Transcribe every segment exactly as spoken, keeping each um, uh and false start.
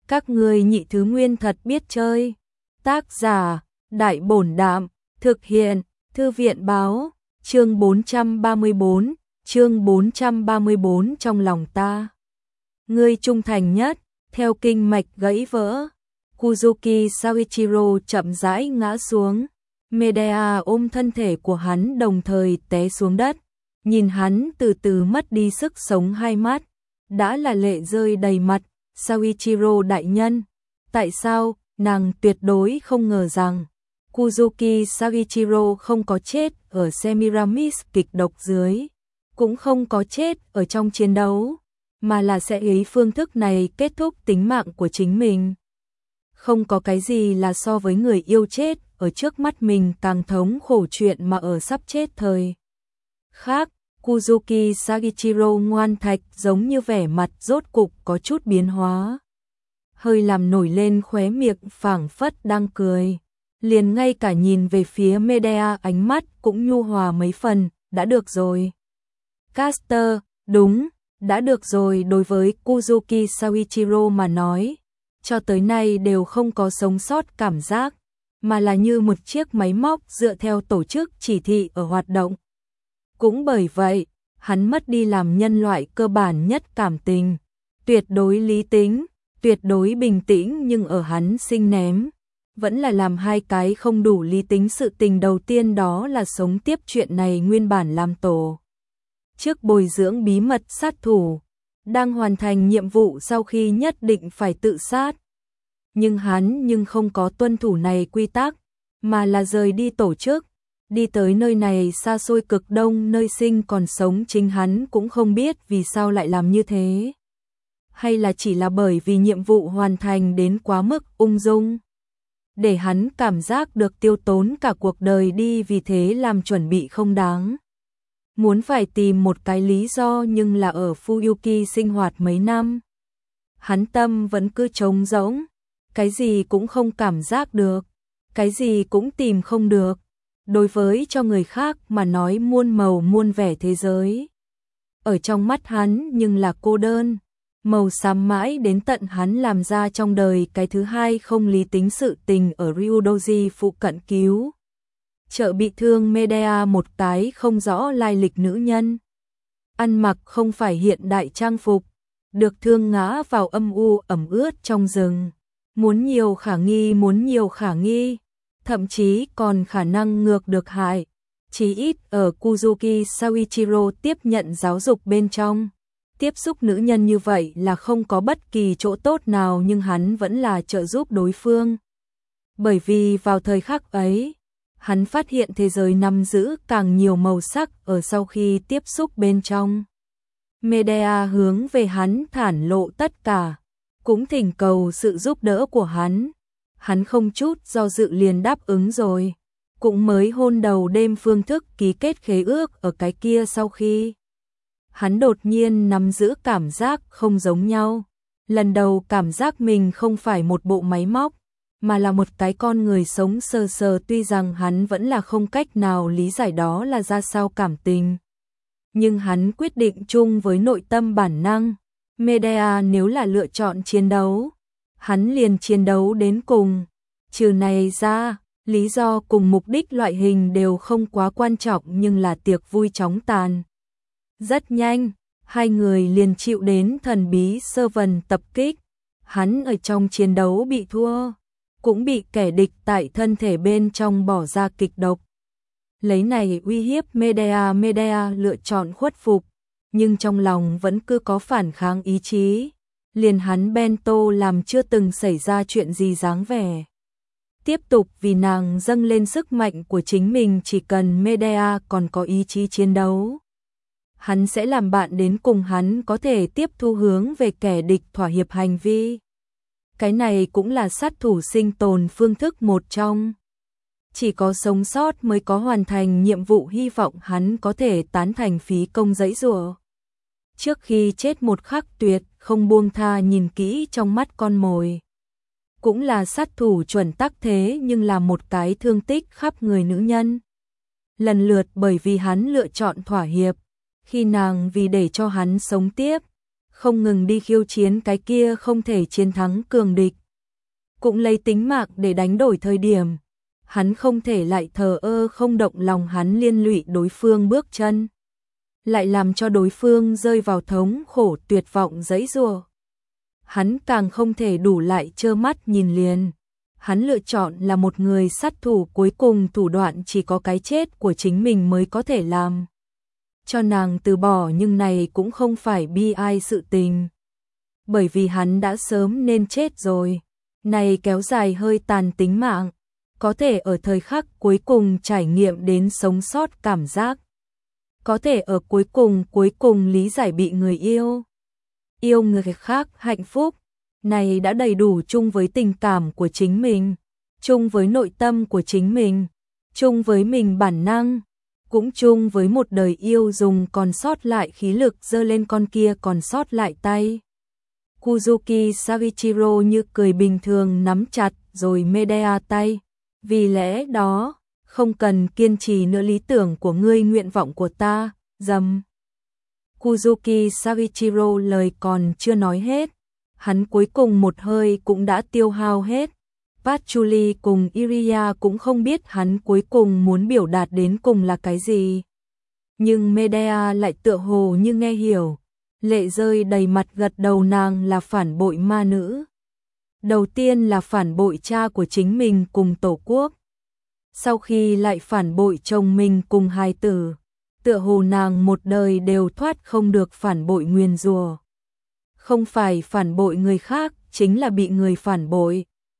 Các ngươi nhị thứ nguyên thật biết chơi. Tác giả, Đại Bổn Đạm, thực hiện, Thư viện Báo, chương bốn trăm ba mươi tư, chương bốn trăm ba mươi tư trong lòng ta. Ngươi trung thành nhất, theo kinh mạch gãy vỡ. Kuzuki Soichiro chậm rãi ngã xuống. Medea ôm thân thể của hắn đồng thời té xuống đất. Nhìn hắn từ từ mất đi sức sống hai mắt. Đã là lệ rơi đầy mặt. Soichiro đại nhân. Tại sao, nàng tuyệt đối không ngờ rằng Kuzuki Soichiro không có chết ở Semiramis kịch độc dưới. Cũng không có chết ở trong chiến đấu. Mà là sẽ lấy phương thức này kết thúc tính mạng của chính mình. Không có cái gì là so với người yêu chết ở trước mắt mình càng thống khổ chuyện mà ở sắp chết thời khác. Kuzuki Soichiro ngoan thạch giống như vẻ mặt rốt cục có chút biến hóa. Hơi làm nổi lên khóe miệng phảng phất đang cười. Liền ngay cả nhìn về phía Medea ánh mắt cũng nhu hòa mấy phần, đã được rồi. Caster, đúng, đã được rồi. Đối với Kuzuki Soichiro mà nói, cho tới nay đều không có sống sót cảm giác, mà là như một chiếc máy móc dựa theo tổ chức chỉ thị ở hoạt động. Cũng bởi vậy, hắn mất đi làm nhân loại cơ bản nhất cảm tình, tuyệt đối lý tính, tuyệt đối bình tĩnh, nhưng ở hắn sinh ném, vẫn là làm hai cái không đủ lý tính sự tình. Đầu tiên đó là sống tiếp chuyện này nguyên bản làm tổ trước bồi dưỡng bí mật sát thủ, đang hoàn thành nhiệm vụ sau khi nhất định phải tự sát. Nhưng hắn nhưng không có tuân thủ này quy tắc, mà là rời đi tổ chức, đi tới nơi này xa xôi cực đông nơi sinh còn sống. Chính hắn cũng không biết vì sao lại làm như thế. Hay là chỉ là bởi vì nhiệm vụ hoàn thành đến quá mức ung dung, để hắn cảm giác được tiêu tốn cả cuộc đời đi vì thế làm chuẩn bị không đáng. Muốn phải tìm một cái lý do, nhưng là ở Fuyuki sinh hoạt mấy năm, hắn tâm vẫn cứ trống rỗng, cái gì cũng không cảm giác được, cái gì cũng tìm không được. Đối với cho người khác mà nói muôn màu muôn vẻ thế giới, ở trong mắt hắn nhưng là cô đơn, màu xám mãi đến tận hắn làm ra trong đời cái thứ hai không lý tính sự tình ở Ryudoji phụ cận cứu chợ bị thương Medea, một cái không rõ lai lịch nữ nhân, ăn mặc không phải hiện đại trang phục, được thương ngã vào âm u ẩm ướt trong rừng. Muốn nhiều khả nghi, muốn nhiều khả nghi, thậm chí còn khả năng ngược được hại. Chí ít ở Kuzuki Soichiro tiếp nhận giáo dục bên trong, tiếp xúc nữ nhân như vậy là không có bất kỳ chỗ tốt nào, nhưng hắn vẫn là trợ giúp đối phương. Bởi vì vào thời khắc ấy, hắn phát hiện thế giới nắm giữ càng nhiều màu sắc ở sau khi tiếp xúc bên trong. Medea hướng về hắn thản lộ tất cả, cũng thỉnh cầu sự giúp đỡ của hắn. Hắn không chút do dự liền đáp ứng rồi. Cũng mới hôn đầu đêm phương thức ký kết khế ước ở cái kia sau khi hắn đột nhiên nắm giữ cảm giác không giống nhau. Lần đầu cảm giác mình không phải một bộ máy móc, mà là một cái con người sống sờ sờ. Tuy rằng hắn vẫn là không cách nào lý giải đó là ra sao cảm tình, nhưng hắn quyết định chung với nội tâm bản năng. Medea nếu là lựa chọn chiến đấu, hắn liền chiến đấu đến cùng. Trừ này ra, lý do cùng mục đích loại hình đều không quá quan trọng, nhưng là tiệc vui chóng tàn. Rất nhanh, hai người liền chịu đến thần bí sơ vần tập kích. Hắn ở trong chiến đấu bị thua, cũng bị kẻ địch tại thân thể bên trong bỏ ra kịch độc. Lấy này uy hiếp Medea. Medea lựa chọn khuất phục, nhưng trong lòng vẫn cứ có phản kháng ý chí. Liền hắn bento làm chưa từng xảy ra chuyện gì dáng vẻ. Tiếp tục vì nàng dâng lên sức mạnh của chính mình. Chỉ cần Medea còn có ý chí chiến đấu, hắn sẽ làm bạn đến cùng. Hắn có thể tiếp thu hướng về kẻ địch thỏa hiệp hành vi. Cái này cũng là sát thủ sinh tồn phương thức một trong. Chỉ có sống sót mới có hoàn thành nhiệm vụ. Hy vọng hắn có thể tán thành phí công giãy giụa. Trước khi chết một khắc tuyệt không buông tha nhìn kỹ trong mắt con mồi. Cũng là sát thủ chuẩn tắc thế, nhưng là một cái thương tích khắp người nữ nhân. Lần lượt bởi vì hắn lựa chọn thỏa hiệp, khi nàng vì để cho hắn sống tiếp, không ngừng đi khiêu chiến cái kia không thể chiến thắng cường địch. Cũng lấy tính mạng để đánh đổi thời điểm, hắn không thể lại thờ ơ không động lòng, hắn liên lụy đối phương bước chân, lại làm cho đối phương rơi vào thống khổ tuyệt vọng giãy giụa. Hắn càng không thể đủ lại trơ mắt nhìn liền. Hắn lựa chọn là một người sát thủ, cuối cùng thủ đoạn chỉ có cái chết của chính mình mới có thể làm cho nàng từ bỏ, nhưng này cũng không phải bi ai sự tình. Bởi vì hắn đã sớm nên chết rồi. Này kéo dài hơi tàn tính mạng, có thể ở thời khắc cuối cùng trải nghiệm đến sống sót cảm giác. Có thể ở cuối cùng cuối cùng lý giải bị người yêu. Yêu người khác hạnh phúc. Này đã đầy đủ chung với tình cảm của chính mình, chung với nội tâm của chính mình, chung với mình bản năng, cũng chung với một đời yêu dùng còn sót lại khí lực giơ lên con kia còn sót lại tay. Kuzuki Savichiro như cười bình thường nắm chặt rồi Medea tay. Vì lẽ đó, không cần kiên trì nữa, lý tưởng của ngươi, nguyện vọng của ta, dầm. Kuzuki Savichiro lời còn chưa nói hết, hắn cuối cùng một hơi cũng đã tiêu hao hết. Patchouli cùng Iria cũng không biết hắn cuối cùng muốn biểu đạt đến cùng là cái gì. Nhưng Medea lại tựa hồ như nghe hiểu, lệ rơi đầy mặt gật đầu, nàng là phản bội ma nữ. Đầu tiên là phản bội cha của chính mình cùng tổ quốc. Sau khi lại phản bội chồng mình cùng hài tử, tựa hồ nàng một đời đều thoát không được phản bội nguyền rủa. Không phải phản bội người khác, chính là bị người phản bội.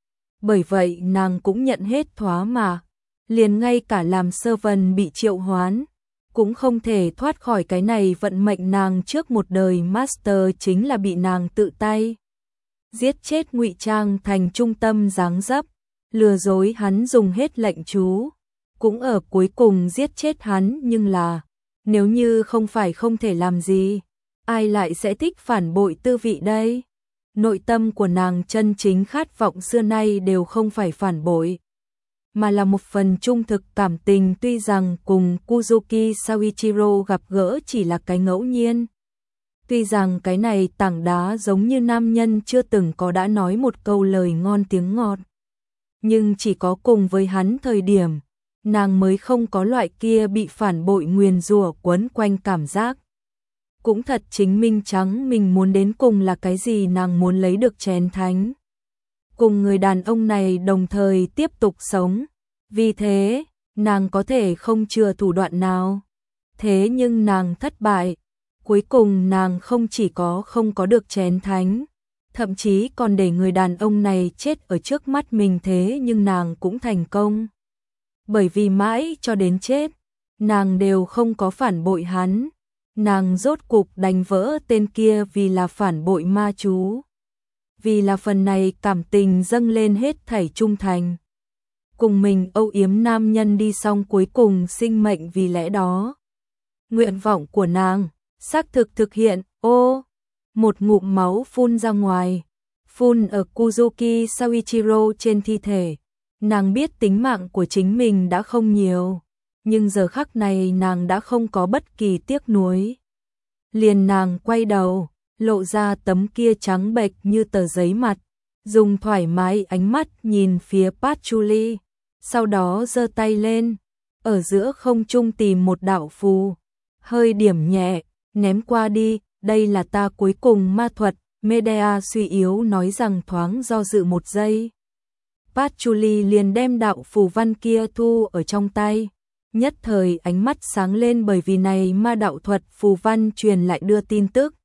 Bởi vậy nàng cũng nhận hết thóa mà, liền ngay cả làm sơ vân bị triệu hoán, cũng không thể thoát khỏi cái này vận mệnh. Nàng trước một đời master chính là bị nàng tự tay giết chết, ngụy trang thành trung tâm dáng dấp, lừa dối hắn dùng hết lệnh chú, cũng ở cuối cùng giết chết hắn. Nhưng là, nếu như không phải không thể làm gì, ai lại sẽ thích phản bội tư vị đây? Nội tâm của nàng chân chính khát vọng xưa nay đều không phải phản bội, mà là một phần trung thực cảm tình. Tuy rằng cùng Kuzuki Savichiro gặp gỡ chỉ là cái ngẫu nhiên, tuy rằng cái này tảng đá giống như nam nhân chưa từng có đã nói một câu lời ngon tiếng ngọt, nhưng chỉ có cùng với hắn thời điểm, nàng mới không có loại kia bị phản bội nguyền rủa quấn quanh cảm giác. Cũng thật chính minh trắng mình muốn đến cùng là cái gì, nàng muốn lấy được chén thánh, cùng người đàn ông này đồng thời tiếp tục sống. Vì thế, nàng có thể không chừa thủ đoạn nào. Thế nhưng nàng thất bại. Cuối cùng nàng không chỉ có không có được chén thánh, thậm chí còn để người đàn ông này chết ở trước mắt mình. Thế nhưng nàng cũng thành công. Bởi vì mãi cho đến chết, nàng đều không có phản bội hắn. Nàng rốt cục đánh vỡ tên kia vì là phản bội ma chú. Vì là phần này cảm tình dâng lên hết thảy trung thành. Cùng mình âu yếm nam nhân đi xong cuối cùng sinh mệnh. Vì lẽ đó, nguyện vọng của nàng xác thực thực hiện. Ô, một ngụm máu phun ra ngoài, phun ở Kuzuki Savichiro trên thi thể. Nàng biết tính mạng của chính mình đã không nhiều, nhưng giờ khắc này nàng đã không có bất kỳ tiếc nuối. Liền nàng quay đầu, lộ ra tấm kia trắng bệch như tờ giấy mặt, dùng thoải mái ánh mắt nhìn phía Patchouli, sau đó giơ tay lên, ở giữa không trung tìm một đạo phù, hơi điểm nhẹ, ném qua đi. Đây là ta cuối cùng ma thuật, Medea suy yếu nói rằng, thoáng do dự một giây. Patchouli liền đem đạo phù văn kia thu ở trong tay. Nhất thời ánh mắt sáng lên, bởi vì này ma đạo thuật phù văn truyền lại đưa tin tức.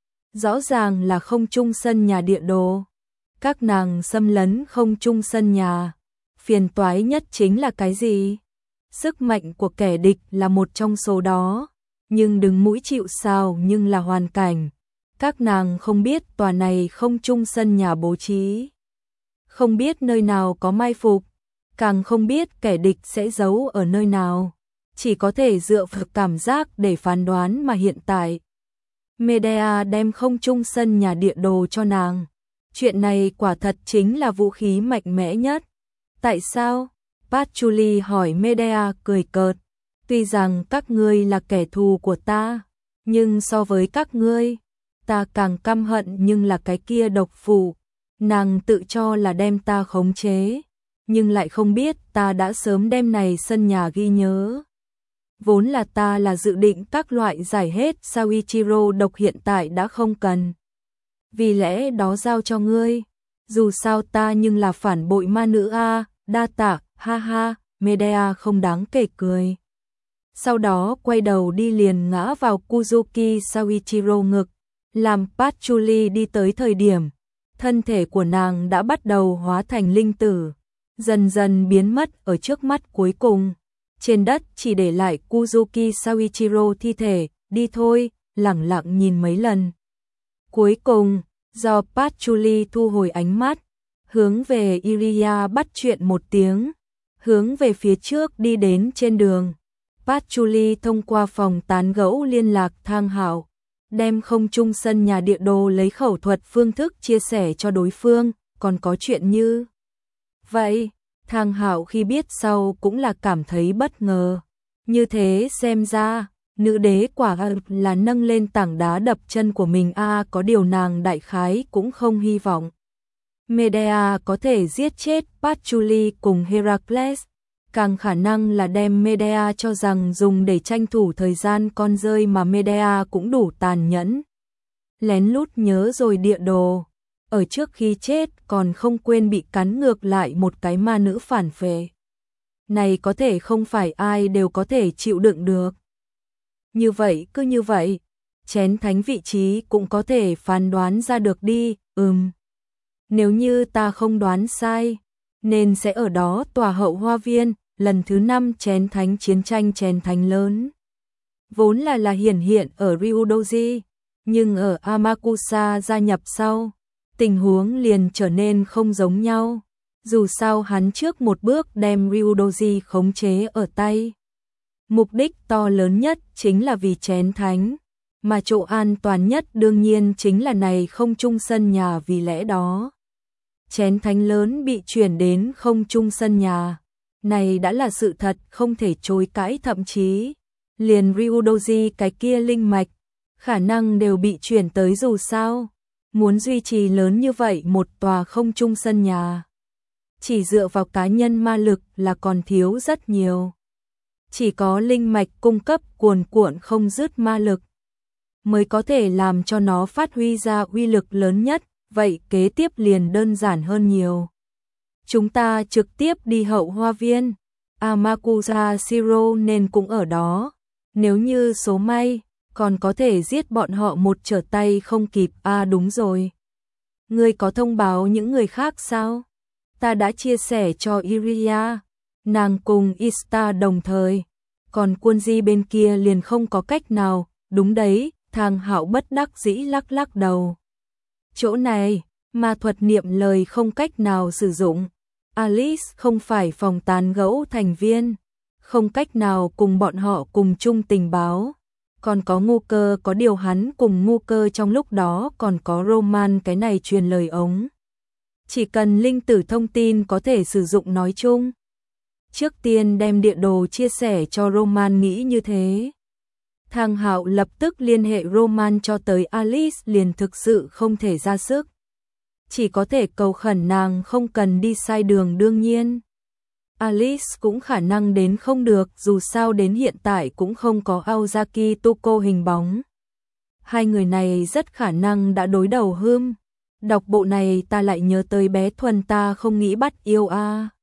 Rõ ràng là không trung sân nhà địa đồ. Các nàng xâm lấn không trung sân nhà. Phiền toái nhất chính là cái gì? Sức mạnh của kẻ địch là một trong số đó. Nhưng đừng mũi chịu sao, nhưng là hoàn cảnh. Các nàng không biết tòa này không trung sân nhà bố trí. Không biết nơi nào có mai phục. Càng không biết kẻ địch sẽ giấu ở nơi nào. Chỉ có thể dựa vào cảm giác để phán đoán mà hiện tại. Medea đem không trung sân nhà địa đồ cho nàng. Chuyện này quả thật chính là vũ khí mạnh mẽ nhất. Tại sao? Patchouli hỏi Medea cười cợt. Tuy rằng các ngươi là kẻ thù của ta, nhưng so với các ngươi, ta càng căm hận nhưng là cái kia độc phụ, nàng tự cho là đem ta khống chế, nhưng lại không biết ta đã sớm đem này sân nhà ghi nhớ. Vốn là ta là dự định các loại giải hết sao Ichiro độc hiện tại đã không cần. Vì lẽ đó giao cho ngươi, dù sao ta nhưng là phản bội ma nữ a, đa tạ, ha ha, Medea không đáng kể cười. Sau đó quay đầu đi liền ngã vào Kuzuki Saichiro ngực, làm Patchouli đi tới thời điểm, thân thể của nàng đã bắt đầu hóa thành linh tử, dần dần biến mất ở trước mắt cuối cùng. Trên đất chỉ để lại Kuzuki Saichiro thi thể, đi thôi, lẳng lặng nhìn mấy lần. Cuối cùng, do Patchouli thu hồi ánh mắt, hướng về Iria bắt chuyện một tiếng, hướng về phía trước đi đến trên đường. Patchouli thông qua phòng tán gẫu liên lạc Thang Hạo, đem không trung sân nhà địa đồ lấy khẩu thuật phương thức chia sẻ cho đối phương, còn có chuyện như vậy. Thang Hạo khi biết sau cũng là cảm thấy bất ngờ. Như thế xem ra, nữ đế quả là nâng lên tảng đá đập chân của mình a à, có điều nàng đại khái cũng không hy vọng Medea có thể giết chết Patchouli cùng Heracles, càng khả năng là đem Medea cho rằng dùng để tranh thủ thời gian con rơi mà Medea cũng đủ tàn nhẫn. Lén lút nhớ rồi địa đồ, ở trước khi chết còn không quên bị cắn ngược lại một cái ma nữ phản phệ. Này có thể không phải ai đều có thể chịu đựng được. Như vậy cứ như vậy, chén thánh vị trí cũng có thể phán đoán ra được đi, ừm. Nếu như ta không đoán sai, nên sẽ ở đó tòa hậu hoa viên, lần thứ năm chén thánh chiến tranh chén thánh lớn. Vốn là là hiển hiện ở Ryudoji, nhưng ở Amakusa gia nhập sau, tình huống liền trở nên không giống nhau. Dù sao hắn trước một bước đem Ryudoji khống chế ở tay. Mục đích to lớn nhất chính là vì chén thánh, mà chỗ an toàn nhất đương nhiên chính là này không trung sân nhà, vì lẽ đó. Chén thánh lớn bị chuyển đến không trung sân nhà, này đã là sự thật không thể chối cãi, thậm chí liền Ryudoji cái kia linh mạch, khả năng đều bị chuyển tới, dù sao. Muốn duy trì lớn như vậy một tòa không trung sân nhà, chỉ dựa vào cá nhân ma lực là còn thiếu rất nhiều. Chỉ có linh mạch cung cấp cuồn cuộn không dứt ma lực, mới có thể làm cho nó phát huy ra uy lực lớn nhất, vậy kế tiếp liền đơn giản hơn nhiều. Chúng ta trực tiếp đi hậu hoa viên, Amakusa Shiro nên cũng ở đó, nếu như số may, còn có thể giết bọn họ một trở tay không kịp. À đúng rồi, ngươi có thông báo những người khác sao? Ta đã chia sẻ cho Iria, nàng cùng Ista đồng thời, còn quân di bên kia liền không có cách nào. Đúng đấy, Thang Hạo bất đắc dĩ lắc lắc đầu. Chỗ này, ma thuật niệm lời không cách nào sử dụng. Alice không phải phòng tán gẫu thành viên, không cách nào cùng bọn họ cùng chung tình báo. Còn có ngu cơ, có điều hắn cùng ngu cơ trong lúc đó còn có Roman cái này truyền lời ống. Chỉ cần linh tử thông tin có thể sử dụng nói chung. Trước tiên đem địa đồ chia sẻ cho Roman, nghĩ như thế. Thang Hạo lập tức liên hệ Roman cho tới Alice, liền thực sự không thể ra sức. Chỉ có thể cầu khẩn nàng không cần đi sai đường, đương nhiên. Alice cũng khả năng đến không được, dù sao đến hiện tại cũng không có Aozaki Tuko hình bóng. Hai người này rất khả năng đã đối đầu hươm. Đọc bộ này ta lại nhớ tới bé Thuần, ta không nghĩ bắt yêu a.